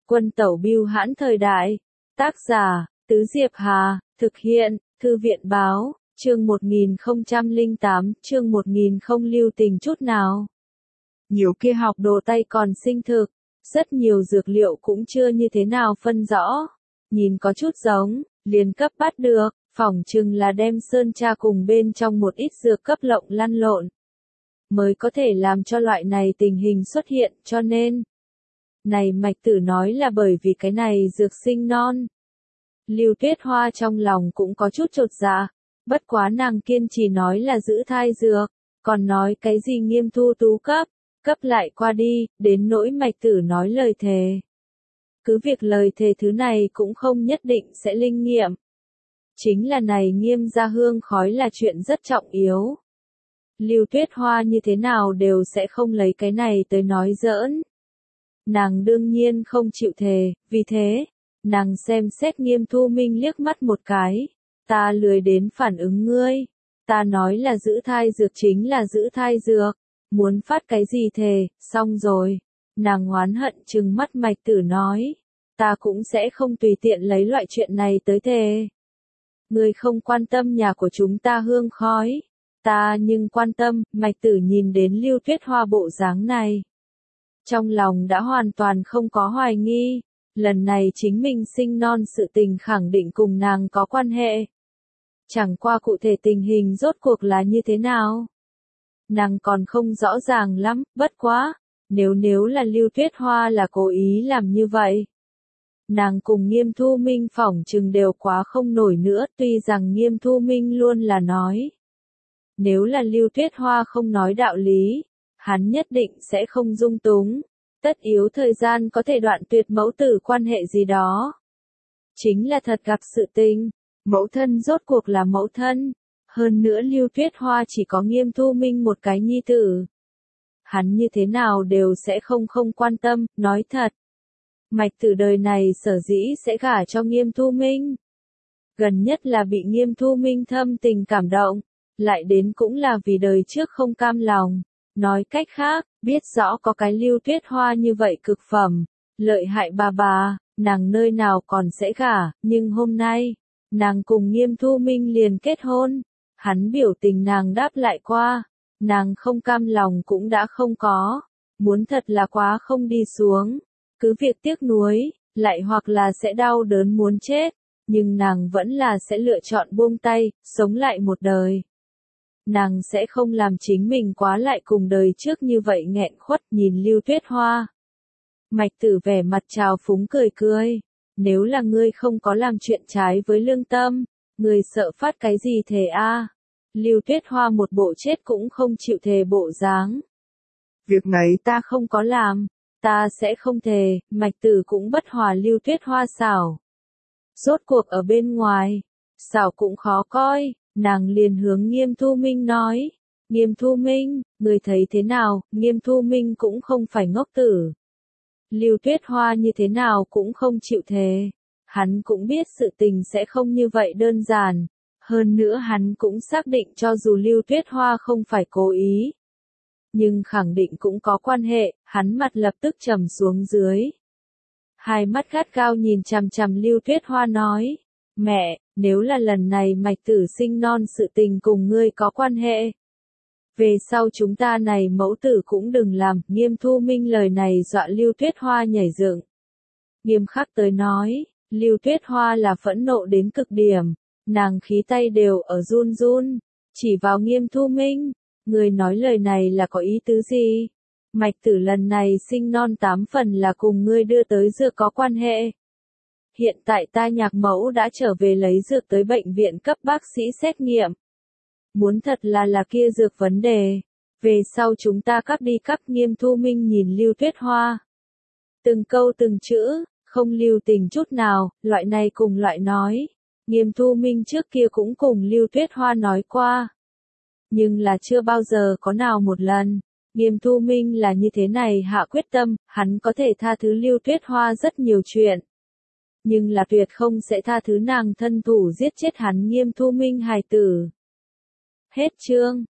Quân tẩu bưu hãn thời đại. Tác giả, Tứ Diệp Hà, thực hiện, Thư viện báo, chương 1008, chương 1000 không lưu tình chút nào. Nhiều kia học đồ tay còn sinh thực, rất nhiều dược liệu cũng chưa như thế nào phân rõ. Nhìn có chút giống, liền cấp bắt được, phỏng chừng là đem sơn tra cùng bên trong một ít dược cấp lộng lăn lộn. Mới có thể làm cho loại này tình hình xuất hiện, cho nên. Này Mạch Tử nói là bởi vì cái này dược sinh non. Lưu Tuyết Hoa trong lòng cũng có chút chột dạ, bất quá nàng kiên trì nói là giữ thai dược, còn nói cái gì Nghiêm Thu Tú cấp lại qua đi, đến nỗi Mạch Tử nói lời thề. Cứ việc lời thề thứ này cũng không nhất định sẽ linh nghiệm. Chính là này Nghiêm gia hương khói là chuyện rất trọng yếu. Lưu Tuyết Hoa như thế nào đều sẽ không lấy cái này tới nói giỡn. Nàng đương nhiên không chịu thề, vì thế, nàng xem xét Nghiêm Thu Minh liếc mắt một cái, ta lười đến phản ứng ngươi, ta nói là giữ thai dược chính là giữ thai dược, muốn phát cái gì thề, xong rồi, nàng oán hận trừng mắt Mạch Tử nói, ta cũng sẽ không tùy tiện lấy loại chuyện này tới thề. Ngươi không quan tâm nhà của chúng ta hương khói, ta nhưng quan tâm. Mạch Tử nhìn đến Lưu Tuyết Hoa bộ dáng này. Trong lòng đã hoàn toàn không có hoài nghi, lần này chính mình sinh non sự tình khẳng định cùng nàng có quan hệ. Chẳng qua cụ thể tình hình rốt cuộc là như thế nào. Nàng còn không rõ ràng lắm, bất quá, nếu là Lưu Tuyết Hoa là cố ý làm như vậy. Nàng cùng Nghiêm Thu Minh phỏng chừng đều quá không nổi nữa, tuy rằng Nghiêm Thu Minh luôn là nói. Nếu là Lưu Tuyết Hoa không nói đạo lý, hắn nhất định sẽ không dung túng, tất yếu thời gian có thể đoạn tuyệt mẫu tử quan hệ gì đó. Chính là thật gặp sự tình, mẫu thân rốt cuộc là mẫu thân, hơn nữa Lưu Tuyết Hoa chỉ có Nghiêm Thu Minh một cái nhi tử. Hắn như thế nào đều sẽ không quan tâm, nói thật. Mạch Tử đời này sở dĩ sẽ gả cho Nghiêm Thu Minh. Gần nhất là bị Nghiêm Thu Minh thâm tình cảm động, lại đến cũng là vì đời trước không cam lòng. Nói cách khác, biết rõ có cái Lưu Tuyết Hoa như vậy cực phẩm, lợi hại bà, nàng nơi nào còn sẽ gả, nhưng hôm nay, nàng cùng Nghiêm Thu Minh liền kết hôn, hắn biểu tình nàng đáp lại qua, nàng không cam lòng cũng đã không có, muốn thật là quá không đi xuống, cứ việc tiếc nuối, lại hoặc là sẽ đau đớn muốn chết, nhưng nàng vẫn là sẽ lựa chọn buông tay, sống lại một đời. Nàng sẽ không làm chính mình quá lại cùng đời trước như vậy nghẹn khuất. Nhìn Lưu Tuyết Hoa. Mạch Tử vẻ mặt trào phúng cười, nếu là ngươi không có làm chuyện trái với lương tâm, ngươi sợ phát cái gì thề a? Lưu Tuyết Hoa một bộ chết cũng không chịu thề bộ dáng. Việc này ta không có làm, ta sẽ không thề. Mạch Tử cũng bất hòa Lưu Tuyết Hoa xảo. Rốt cuộc ở bên ngoài, xảo cũng khó coi. Nàng liền hướng Nghiêm Thu Minh nói, Nghiêm Thu Minh, người thấy thế nào? Nghiêm Thu Minh cũng không phải ngốc tử. Lưu Tuyết Hoa như thế nào cũng không chịu thề. Hắn cũng biết sự tình sẽ không như vậy đơn giản. Hơn nữa hắn cũng xác định cho dù Lưu Tuyết Hoa không phải cố ý. Nhưng khẳng định cũng có quan hệ, hắn mặt lập tức trầm xuống dưới. Hai mắt gắt gao nhìn chằm chằm Lưu Tuyết Hoa nói, mẹ, nếu là lần này Mạch Tử sinh non sự tình cùng ngươi có quan hệ. Về sau chúng ta này mẫu tử cũng đừng làm. Nghiêm Thu Minh lời này dọa Lưu Tuyết Hoa nhảy dựng. Nghiêm khắc tới nói, Lưu Tuyết Hoa là phẫn nộ đến cực điểm, nàng khí tay đều ở run, chỉ vào Nghiêm Thu Minh, người nói lời này là có ý tứ gì? Mạch Tử lần này sinh non 8 phần là cùng ngươi đưa tới dược có quan hệ. Hiện tại ta nhạc mẫu đã trở về lấy dược tới bệnh viện cấp bác sĩ xét nghiệm. Muốn thật là kia dược vấn đề. Về sau chúng ta cắp đi cắp. Nghiêm Thu Minh nhìn Lưu Tuyết Hoa. Từng câu từng chữ, không lưu tình chút nào, loại này cùng loại nói. Nghiêm Thu Minh trước kia cũng cùng Lưu Tuyết Hoa nói qua. Nhưng là chưa bao giờ có nào một lần. Nghiêm Thu Minh là như thế này hạ quyết tâm, hắn có thể tha thứ Lưu Tuyết Hoa rất nhiều chuyện. Nhưng là tuyệt không sẽ tha thứ nàng thân thủ giết chết hắn Nghiêm Thu Minh hài tử. Hết chương.